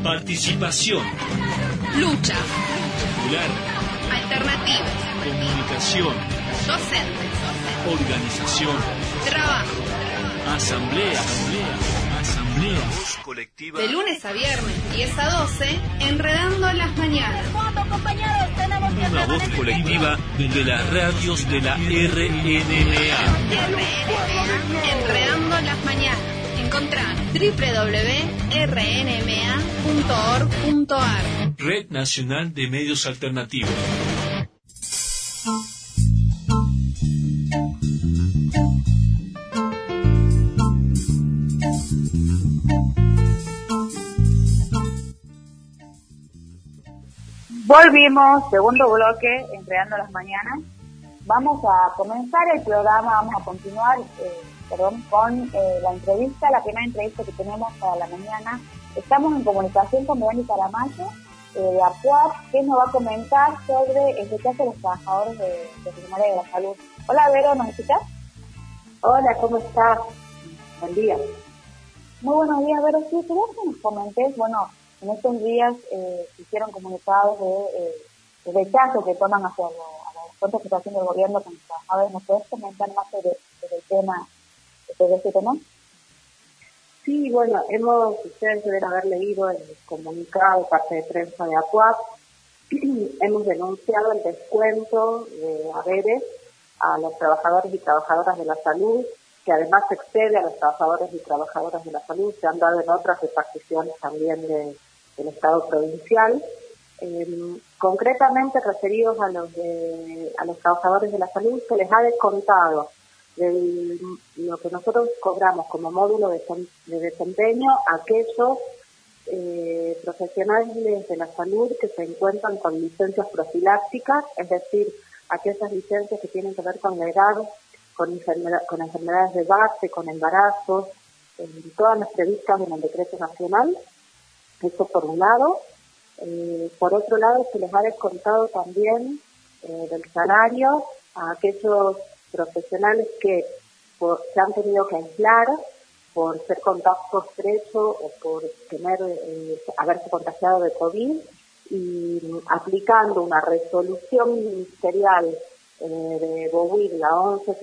Participación. Lucha. Popular. Alternativa. Comunicación. Docentes. Organización. Trabajo. Asamblea. Voz colectiva. De lunes a viernes, 10 a 12, Enredando las Mañanas. Una voz colectiva de las radios de la RNMA. Enredando las Mañanas. Encontrá www.rnma.org.ar. Red Nacional de Medios Alternativos. Volvimos, segundo bloque, Enredando las Mañanas. Vamos a comenzar el programa, vamos a continuar con la entrevista, la primera entrevista que tenemos para la mañana. Estamos en comunicación con Verónica Caramayo, de APUAP, que nos va a comentar sobre el rechazo de los trabajadores de Secretaría de la Salud. Hola, Vero, ¿nos escuchás? Hola, ¿cómo estás? Buen día. Muy buenos días, Vero. Sí, quería que nos comentes, bueno, en estos días se hicieron comunicados de rechazo que toman hacia la fuerte situación del gobierno con los trabajadores. ¿Nos puedes comentar más sobre el tema, sobre este tema? Sí, bueno, ustedes deben haber leído el comunicado, parte de prensa de APUAP. Hemos denunciado el descuento de haberes a los trabajadores y trabajadoras de la salud, que además excede a los trabajadores y trabajadoras de la salud. Se han dado en otras reparticiones también del Estado provincial. Concretamente referidos a los trabajadores de la salud, se les ha descontado lo que nosotros cobramos como módulo de desempeño a aquellos profesionales de la salud que se encuentran con licencias profilácticas, es decir, aquellas licencias que tienen que ver con la edad, con enfermedades de base, con embarazos, todas las previstas en el decreto nacional. Eso por un lado. Por otro lado, se les ha descontado también del salario a aquellos profesionales que se han tenido que aislar por ser contacto estrecho o por haberse contagiado de COVID, y aplicando una resolución ministerial de BOWIR, la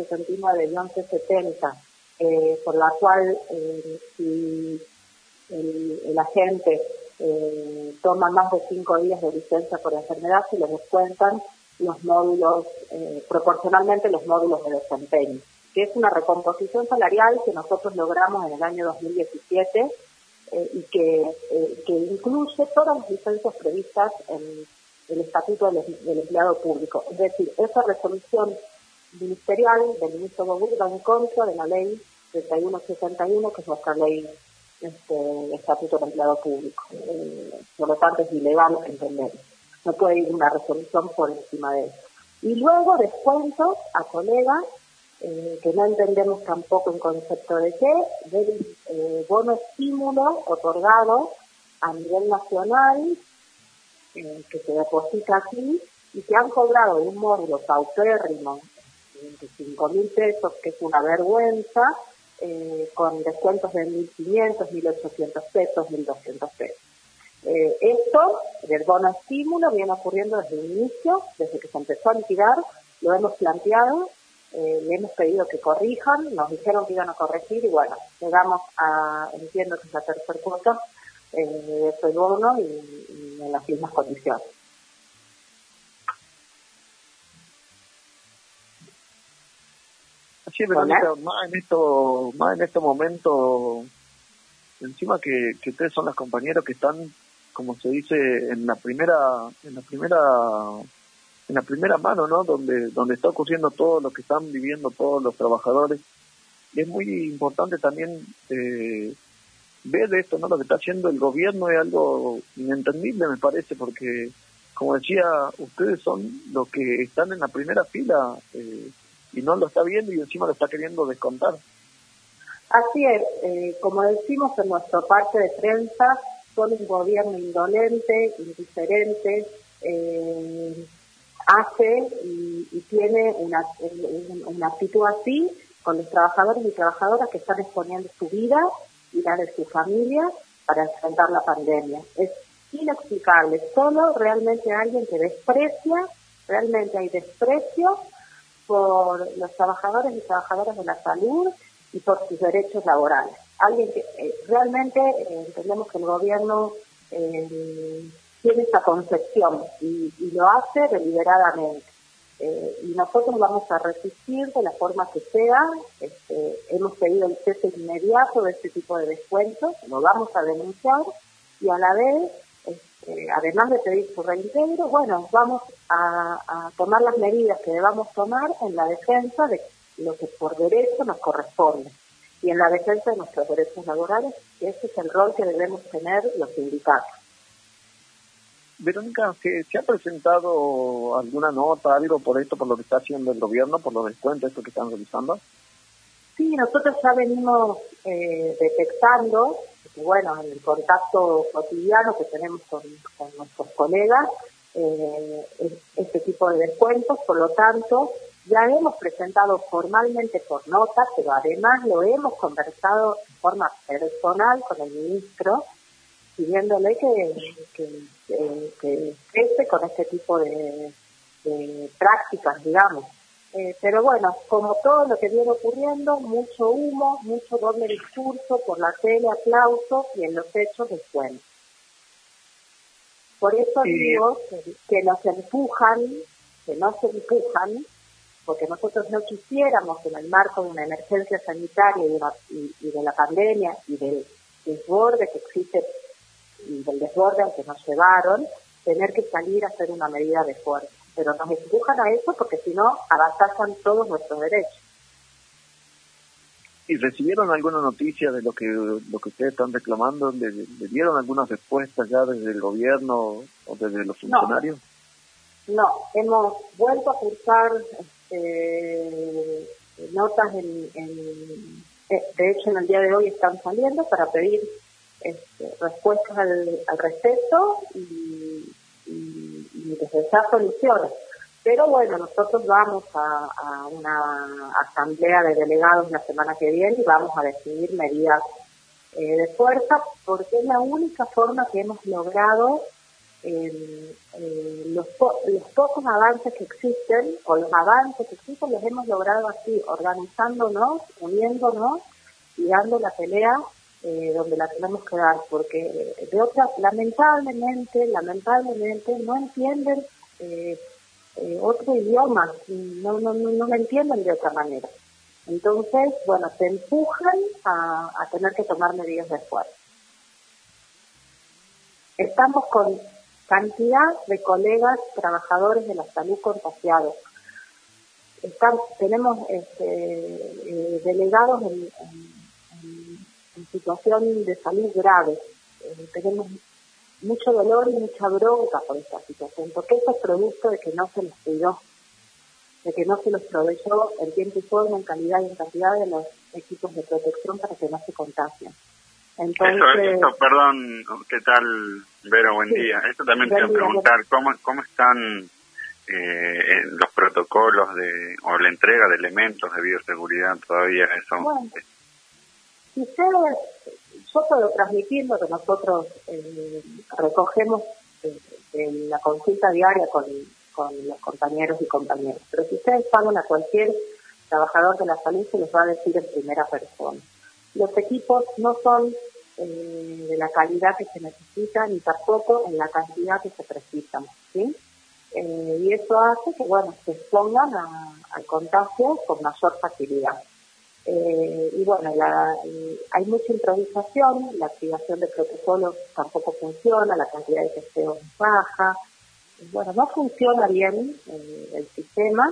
1169-1170, por la cual si el agente toma más de 5 días de licencia por enfermedad, se le descuentan los módulos, proporcionalmente los módulos de desempeño, que es una recomposición salarial que nosotros logramos en el año 2017 y que incluye todas las licencias previstas en el Estatuto del Empleado Público. Es decir, esa resolución ministerial del ministro Bobur va en contra de la ley 3161, que es nuestra ley Estatuto del Empleado Público. Por lo tanto, es ilegal entender. No puede ir una resolución por encima de eso. Y luego descuentos a colegas que no entendemos tampoco en concepto de qué, del bono estímulo otorgado a nivel nacional, que se deposita aquí, y que han cobrado un módulo paupérrimo, 25.000 pesos, que es una vergüenza, con descuentos de 1.500, 1.800 pesos, 1.200 pesos. Esto del bono estímulo viene ocurriendo desde el inicio, desde que se empezó a liquidar, lo hemos planteado, le hemos pedido que corrijan, nos dijeron que iban a corregir y bueno, llegamos entiendo que es la tercera cuota de este bono y en las mismas condiciones. Sí, Verónica, más en este momento, encima que ustedes son las compañeras que están, como se dice, en la primera mano, ¿no? Donde está ocurriendo todo lo que están viviendo todos los trabajadores. Y es muy importante también ver esto, ¿no? Lo que está haciendo el gobierno es algo inentendible, me parece, porque, como decía, ustedes son los que están en la primera fila y no lo está viendo y encima lo está queriendo descontar. Así es, como decimos en nuestra parte de prensa, son un gobierno indolente, indiferente, hace y tiene una actitud así con los trabajadores y trabajadoras que están exponiendo su vida y la de su familia para enfrentar la pandemia. Es inexplicable, solo realmente alguien que desprecia, realmente hay desprecio por los trabajadores y trabajadoras de la salud y por sus derechos laborales. Alguien que realmente entendemos que el gobierno tiene esa concepción y lo hace deliberadamente. Y nosotros vamos a resistir de la forma que sea. Hemos pedido el cese inmediato de este tipo de descuentos, lo vamos a denunciar y a la vez, además de pedir su reintegro, bueno, vamos a tomar las medidas que debamos tomar en la defensa de lo que por derecho nos corresponde y en la defensa de nuestros derechos laborales, que ese es el rol que debemos tener los sindicatos. Verónica, ¿se ha presentado alguna nota, algo por esto, por lo que está haciendo el gobierno, por los descuentos estos que están realizando? Sí, nosotros ya venimos detectando, bueno, en el contacto cotidiano que tenemos con nuestros colegas, este tipo de descuentos, por lo tanto, ya hemos presentado formalmente por nota, pero además lo hemos conversado de forma personal con el ministro, pidiéndole que cese con este tipo de prácticas, digamos. Pero bueno, como todo lo que viene ocurriendo, mucho humo, mucho doble discurso, por la tele aplausos y en los hechos descuentos. Por eso digo que nos empujan, porque nosotros no quisiéramos en el marco de una emergencia sanitaria y de la pandemia y del desborde que existe y del desborde al que nos llevaron, tener que salir a hacer una medida de fuerza. Pero nos empujan a eso porque si no, avasallan todos nuestros derechos. ¿Y recibieron alguna noticia de lo que ustedes están reclamando? ¿Le dieron algunas respuestas ya desde el gobierno o desde los funcionarios? No, hemos vuelto a cursar notas de hecho en el día de hoy están saliendo para pedir respuestas al respecto y desechar soluciones. Pero bueno, nosotros vamos a una asamblea de delegados la semana que viene y vamos a decidir medidas de fuerza, porque es la única forma que hemos logrado los pocos avances que existen, o los avances que existen los hemos logrado así, organizándonos, uniéndonos y dando la pelea donde la tenemos que dar, porque de otras, lamentablemente no entienden otro idioma, no lo entienden de otra manera. Entonces, bueno, se empujan a tener que tomar medidas de fuerza. Estamos con cantidad de colegas trabajadores de la salud contagiados. Tenemos delegados en situación de salud grave. Tenemos mucho dolor y mucha bronca por esta situación, porque eso es producto de que no se los cuidó, de que no se los proveyó en tiempo y forma, en calidad y en cantidad de los equipos de protección para que no se contagien. Entonces, eso, perdón, ¿qué tal, Vero? Buen día. Esto también te quiero preguntar, ¿cómo están los protocolos o la entrega de elementos de bioseguridad todavía? Eso. Bueno, yo puedo transmitir lo que nosotros recogemos en la consulta diaria con los compañeros y compañeras. Pero si ustedes hablan a cualquier trabajador de la salud, se les va a decir en primera persona. Los equipos no son de la calidad que se necesita, ni tampoco en la cantidad que se precisan, ¿sí? Y eso hace que, bueno, se expongan al contagio con mayor facilidad. Y bueno, hay mucha improvisación, la activación de protocolos tampoco funciona, la cantidad de testeo es baja. Bueno, no funciona bien el sistema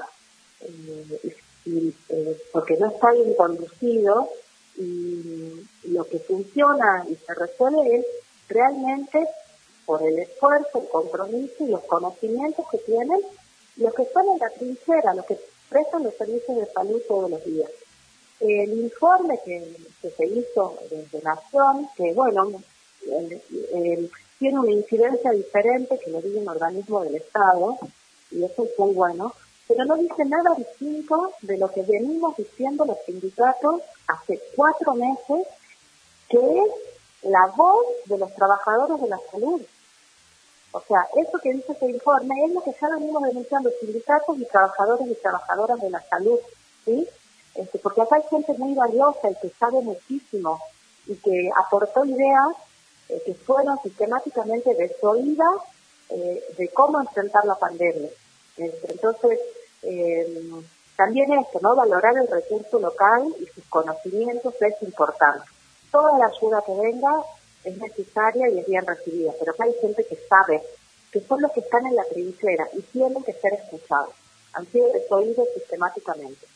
porque no está bien conducido, y lo que funciona y se resuelve es realmente por el esfuerzo, el compromiso y los conocimientos que tienen los que están en la trinchera, los que prestan los servicios de salud todos los días. El informe que se hizo desde Nación, que bueno, tiene una incidencia diferente que lo dice un organismo del Estado, y eso es muy bueno, pero no dice nada distinto de lo que venimos diciendo los sindicatos hace 4 meses, que es la voz de los trabajadores de la salud. O sea, eso que dice este informe es lo que ya venimos denunciando sindicatos y trabajadores y trabajadoras de la salud, ¿sí? Porque acá hay gente muy valiosa y que sabe muchísimo y que aportó ideas que fueron sistemáticamente desoídas de cómo enfrentar la pandemia. Entonces, también esto, ¿no? Valorar el recurso local y sus conocimientos es importante. Toda la ayuda que venga es necesaria y es bien recibida, pero acá hay gente que sabe, que son los que están en la trinchera y tienen que ser escuchados. Han sido desoídos sistemáticamente.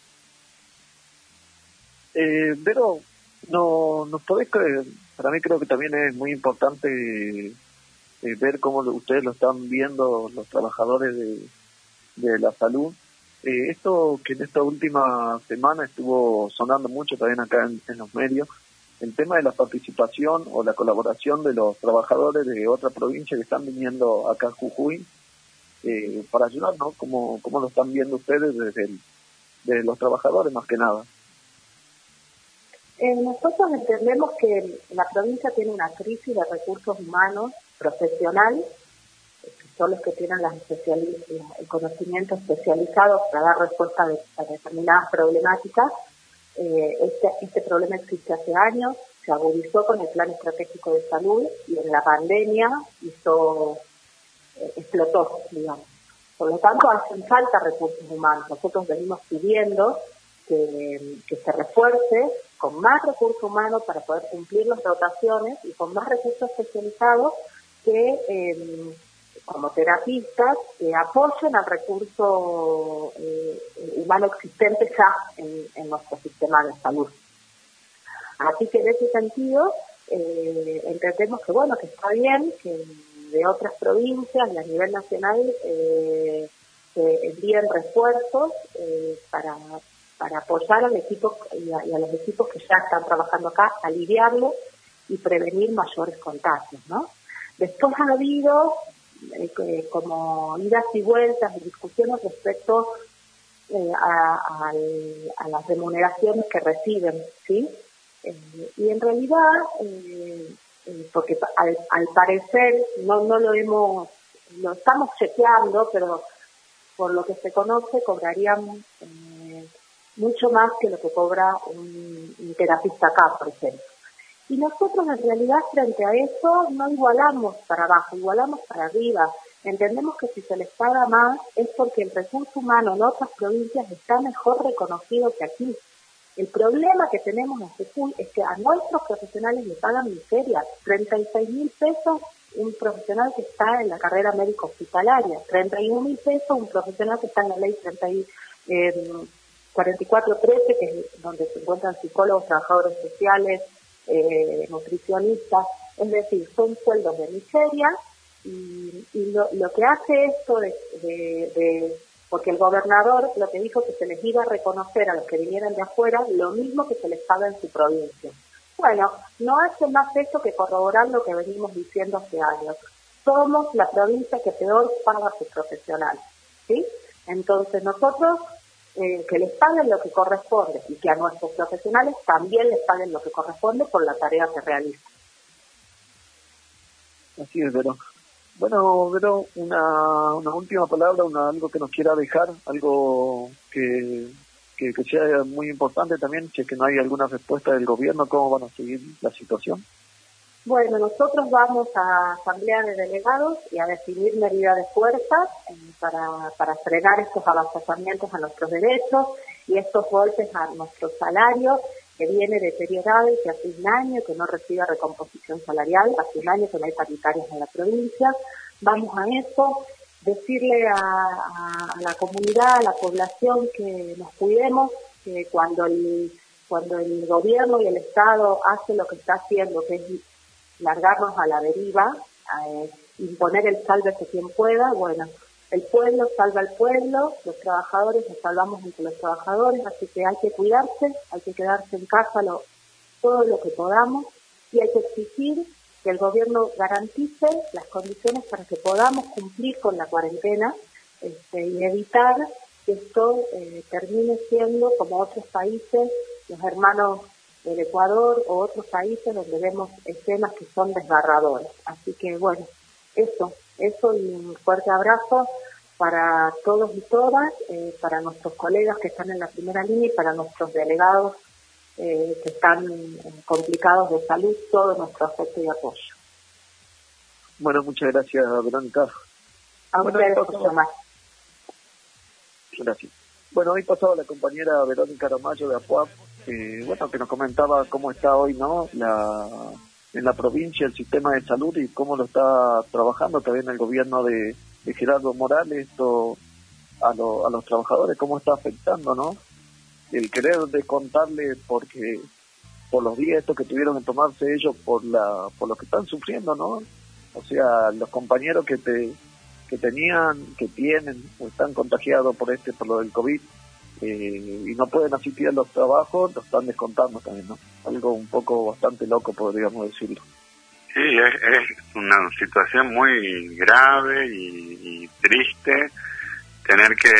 Pero no podés creer, para mí creo que también es muy importante ver cómo ustedes lo están viendo los trabajadores de la salud. Esto que en esta última semana estuvo sonando mucho también acá en los medios, el tema de la participación o la colaboración de los trabajadores de otra provincia que están viniendo acá a Jujuy para ayudar, ¿no? ¿Cómo lo están viendo ustedes desde los trabajadores más que nada? Nosotros entendemos que la provincia tiene una crisis de recursos humanos profesional, que son los que tienen el conocimiento especializado para dar respuesta a determinadas problemáticas. Este problema existe hace años, se agudizó con el Plan Estratégico de Salud y en la pandemia explotó, digamos. Por lo tanto, hacen falta recursos humanos. Nosotros venimos pidiendo que se refuerce con más recursos humanos para poder cumplir las dotaciones y con más recursos especializados que como terapistas apoyen al recurso humano existente ya en nuestro sistema de salud. Así que en ese sentido entendemos que bueno, que está bien que de otras provincias y a nivel nacional se envíen refuerzos para apoyar al equipo y a los equipos que ya están trabajando acá, aliviarlo y prevenir mayores contagios, ¿no? Después ha habido como idas y vueltas y discusiones respecto a las remuneraciones que reciben, ¿sí? Y en realidad, porque al parecer no lo estamos chequeando, pero por lo que se conoce cobrarían mucho más que lo que cobra un terapista acá, por ejemplo. Y nosotros en realidad frente a eso no igualamos para abajo, igualamos para arriba. Entendemos que si se les paga más es porque el recurso humano en otras provincias está mejor reconocido que aquí. El problema que tenemos en Jujuy es que a nuestros profesionales le pagan miseria, 36.000 pesos un profesional que está en la carrera médico hospitalaria, 31.000 pesos un profesional que está en la ley 4413, que es donde se encuentran psicólogos, trabajadores sociales, nutricionistas, es decir, son sueldos de miseria y lo que hace esto porque el gobernador lo que dijo que se les iba a reconocer a los que vinieran de afuera lo mismo que se les paga en su provincia. Bueno, no hace más eso que corroborar lo que venimos diciendo hace años. Somos la provincia que peor paga a sus profesionales, ¿sí? Entonces nosotros que les paguen lo que corresponde y que a nuestros profesionales también les paguen lo que corresponde por la tarea que realizan. Así es, Vero. Bueno, Vero, una última palabra, algo que nos quiera dejar, algo que sea muy importante también, si es que no hay alguna respuesta del gobierno, ¿cómo van a seguir la situación? Bueno, nosotros vamos a asamblea de delegados y a definir medidas de fuerza para frenar estos avasallamientos a nuestros derechos y estos golpes a nuestros salarios, que viene deteriorado y que hace un año que no recibe recomposición salarial, hace un año que no hay paritarios en la provincia. Vamos a eso, decirle a la comunidad, a la población que nos cuidemos, que cuando el gobierno y el Estado hace lo que está haciendo, que es largarnos a la deriva, imponer el sálvese quien pueda, bueno, el pueblo salva al pueblo, los trabajadores nos salvamos entre los trabajadores, así que hay que cuidarse, hay que quedarse en casa todo lo que podamos y hay que exigir que el gobierno garantice las condiciones para que podamos cumplir con la cuarentena y evitar que esto termine siendo, como otros países, los hermanos el Ecuador o otros países donde vemos escenas que son desgarradoras. Así que bueno, eso y un fuerte abrazo para todos y todas, para nuestros colegas que están en la primera línea y para nuestros delegados que están complicados de salud, todo nuestro afecto y apoyo. Bueno, muchas gracias, Verónica. A ustedes, Tomás. Gracias. Bueno, hoy pasaba la compañera Verónica Aramayo de APUAP, que nos comentaba cómo está hoy, ¿no?, en la provincia el sistema de salud y cómo lo está trabajando también el gobierno de Gerardo Morales, esto a los trabajadores, cómo está afectando, ¿no? El querer descontarle por los días estos que tuvieron que tomarse ellos por lo que están sufriendo, ¿no? O sea, los compañeros que tienen o están contagiados por lo del COVID y no pueden asistir a los trabajos, lo están descontando también, ¿no? Algo un poco bastante loco, podríamos decirlo. Sí, es una situación muy grave y triste tener que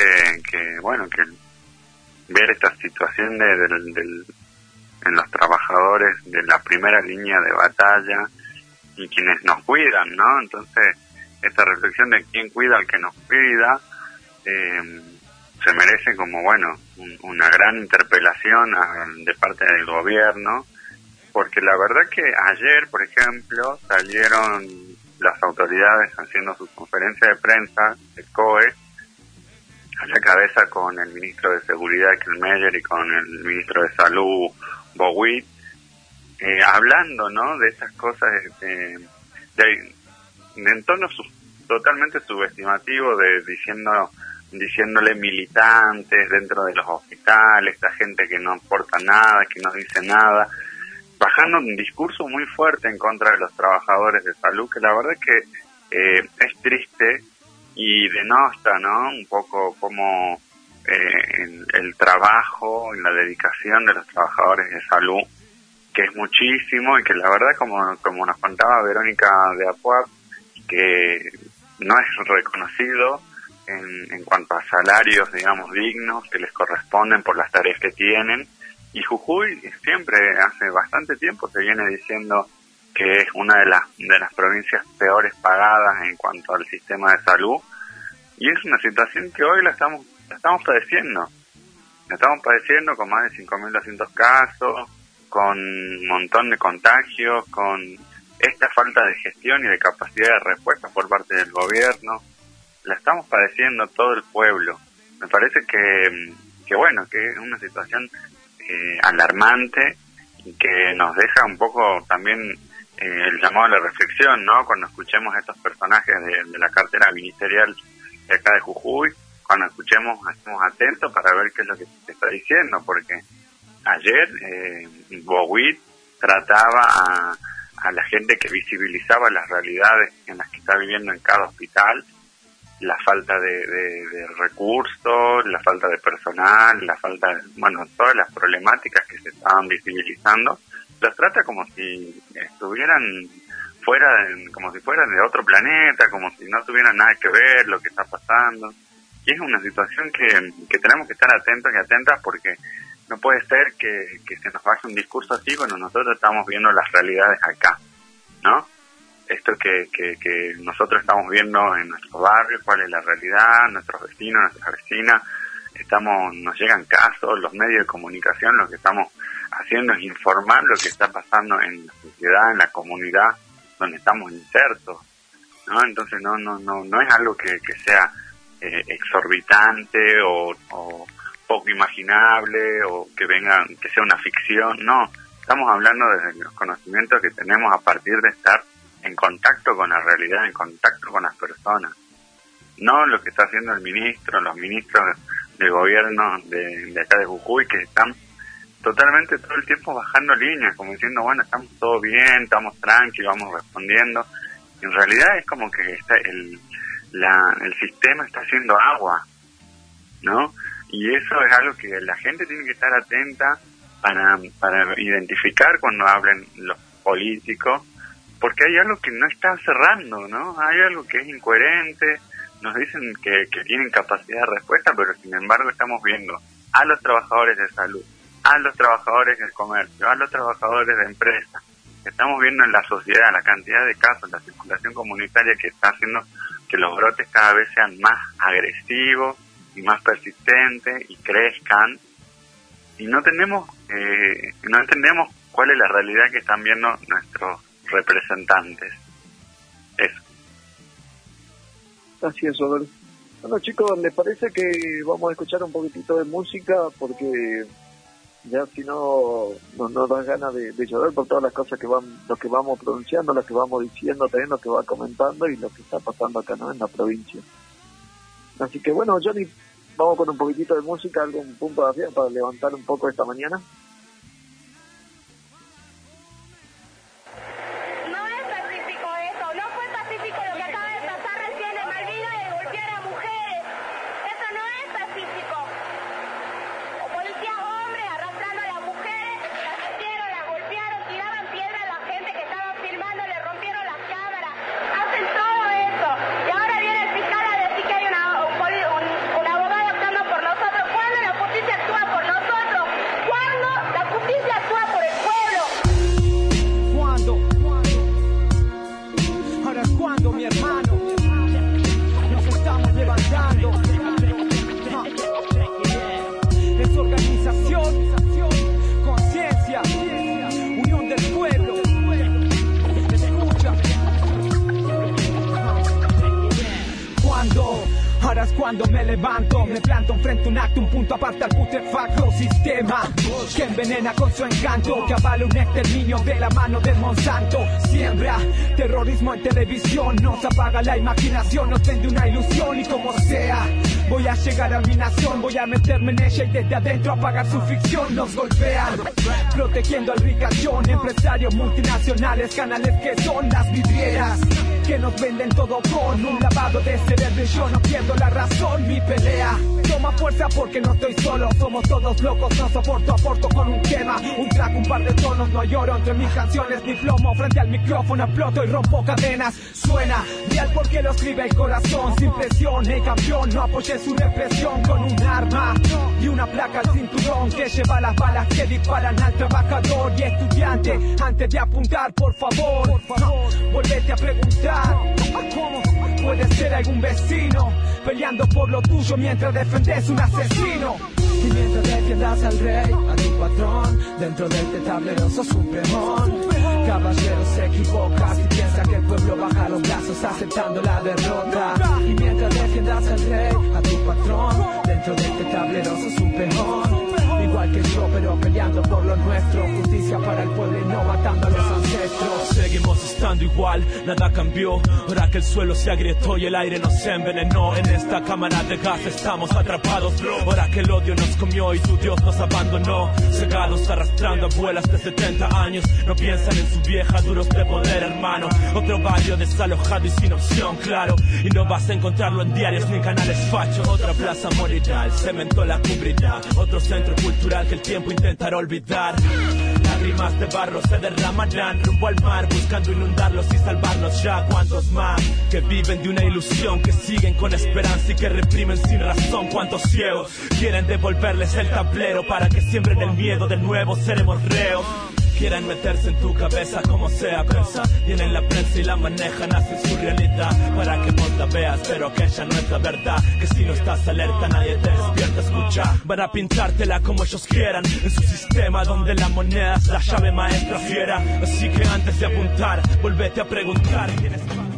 ver esta situación en los trabajadores de la primera línea de batalla y quienes nos cuidan, ¿no? Entonces, esta reflexión de quién cuida al que nos cuida se merece como, una gran interpelación de parte del gobierno, porque la verdad que ayer, por ejemplo, salieron las autoridades haciendo su conferencia de prensa, el COE, a la cabeza con el ministro de Seguridad, Kelmeyer, y con el ministro de Salud, Bowit, hablando, ¿no?, de estas cosas en tono totalmente subestimativo, diciéndole militantes dentro de los hospitales, esta gente que no aporta nada, que no dice nada, bajando un discurso muy fuerte en contra de los trabajadores de salud, que la verdad es que es triste y denota, ¿no?, un poco como el trabajo, la dedicación de los trabajadores de salud, que es muchísimo y que la verdad, como nos contaba Verónica de APUAP, que no es reconocido en cuanto a salarios, digamos, dignos que les corresponden por las tareas que tienen. Y Jujuy siempre, hace bastante tiempo, se viene diciendo que es una de las provincias peores pagadas en cuanto al sistema de salud, y es una situación que hoy la estamos padeciendo. La estamos padeciendo con más de 5.200 casos, con un montón de contagios, con esta falta de gestión y de capacidad de respuesta por parte del gobierno. La estamos padeciendo todo el pueblo. Me parece que es una situación alarmante y que nos deja un poco también el llamado a la reflexión, ¿no? Cuando escuchemos a estos personajes de la cartera ministerial de acá de Jujuy, cuando escuchemos, estemos atentos para ver qué es lo que se está diciendo, porque ayer Bowit trataba a la gente que visibilizaba las realidades en las que está viviendo en cada hospital, la falta de recursos, la falta de personal, la falta de, todas las problemáticas que se estaban visibilizando, los trata como si estuvieran como si fueran de otro planeta, como si no tuvieran nada que ver lo que está pasando. Y es una situación que tenemos que estar atentos y atentas, porque no puede ser que se nos baje un discurso así cuando nosotros estamos viendo las realidades acá, ¿no? Esto que nosotros estamos viendo en nuestros barrios, cuál es la realidad, nuestros vecinos, nuestras vecinas, nos llegan casos, los medios de comunicación, lo que estamos haciendo es informar lo que está pasando en la sociedad, en la comunidad donde estamos insertos, ¿no? Entonces no es algo que sea exorbitante o poco imaginable, o que sea una ficción. No, estamos hablando desde los conocimientos que tenemos a partir de estar en contacto con la realidad, en contacto con las personas. No lo que está haciendo los ministros del gobierno de acá de Jujuy, que están totalmente todo el tiempo bajando líneas, como diciendo, estamos todo bien, estamos tranquilos, vamos respondiendo. En realidad es como que el sistema está haciendo agua, ¿no? Y eso es algo que la gente tiene que estar atenta para identificar cuando hablen los políticos, porque hay algo que no está cerrando, ¿no? Hay algo que es incoherente. Nos dicen que tienen capacidad de respuesta, pero sin embargo estamos viendo a los trabajadores de salud, a a los trabajadores del comercio, a los trabajadores de empresas. Estamos viendo en la sociedad la cantidad de casos, la circulación comunitaria que está haciendo que los brotes cada vez sean más agresivos y más persistentes y crezcan, y no entendemos cuál es la realidad que están viendo nuestros representantes. Eso. Así es, Robert. Bueno, chicos, ¿les parece que vamos a escuchar un poquitito de música? Porque ya si no nos da ganas de llorar por todas las cosas lo que vamos pronunciando, lo que vamos diciendo, también lo que va comentando y lo que está pasando acá, ¿no?, en la provincia. Así que bueno, Johnny, vamos con un poquitito de música, algún punto de acción para levantar un poco esta mañana. Cuando me levanto, me planto enfrente un acto, un punto aparte al putrefacto sistema que envenena con su encanto, que avala un exterminio de la mano del Monsanto. Siembra terrorismo en televisión, nos apaga la imaginación, nos vende una ilusión y como sea, voy a llegar a mi nación, voy a meterme en ella y desde adentro apagar su ficción. Nos golpean, protegiendo al ricachón, empresarios multinacionales, canales que son las vidrieras, que nos venden todo con un lavado de cerebro y yo no pierdo la razón. Mi pelea toma fuerza porque no estoy solo, somos todos locos, no soporto, aporto con un tema, un track, un par de tonos, no lloro entre mis canciones ni plomo, frente al micrófono exploto y rompo cadenas. Suena real porque lo escribe el corazón, sin presión, el campeón, no apoyé su represión con un arma y una placa al cinturón que lleva las balas que disparan al trabajador y estudiante. Antes de apuntar, por favor, volvete a preguntar, ¿cómo puede ser algún vecino peleando por lo tuyo mientras defendes un asesino? Y mientras defiendas al rey, a tu patrón, dentro de este tablero sos un peón. Caballero, se equivoca si piensa que el pueblo baja los brazos aceptando la derrota. Y mientras defiendas al rey, a tu patrón, dentro de este tablero sos un peón. Igual que yo, pero peleando por lo nuestro, justicia para el pueblo y no matando a los ancestros. Seguimos estando igual, nada cambió, ahora que el suelo se agrietó y el aire nos envenenó. En esta cámara de gas estamos atrapados, ahora que el odio nos comió y tu Dios nos abandonó. Cegados arrastrando abuelas de 70 años, no piensan en su vieja, duros de poder, hermano. Otro barrio desalojado y sin opción, claro, y no vas a encontrarlo en diarios ni canales fachos. Otra plaza morirá, el cemento la cubrirá, otro centro cultural que el tiempo intentará olvidar. Lágrimas de barro se derramarán rumbo al mar, buscando inundarlos y salvarlos ya. ¿Cuántos más que viven de una ilusión, que siguen con esperanza y que reprimen sin razón? ¿Cuántos ciegos quieren devolverles el tablero para que siembren el miedo? De nuevo seremos reos. Quieren meterse en tu cabeza como sea, pensa, tienen la prensa y la manejan, hacen su realidad para que vos la veas, pero que ella no es la verdad, que si no estás alerta nadie te despierta, escucha. Van a pintártela como ellos quieran, en su sistema donde la moneda es la llave maestra fiera. Así que antes de apuntar, volvete a preguntar quién es.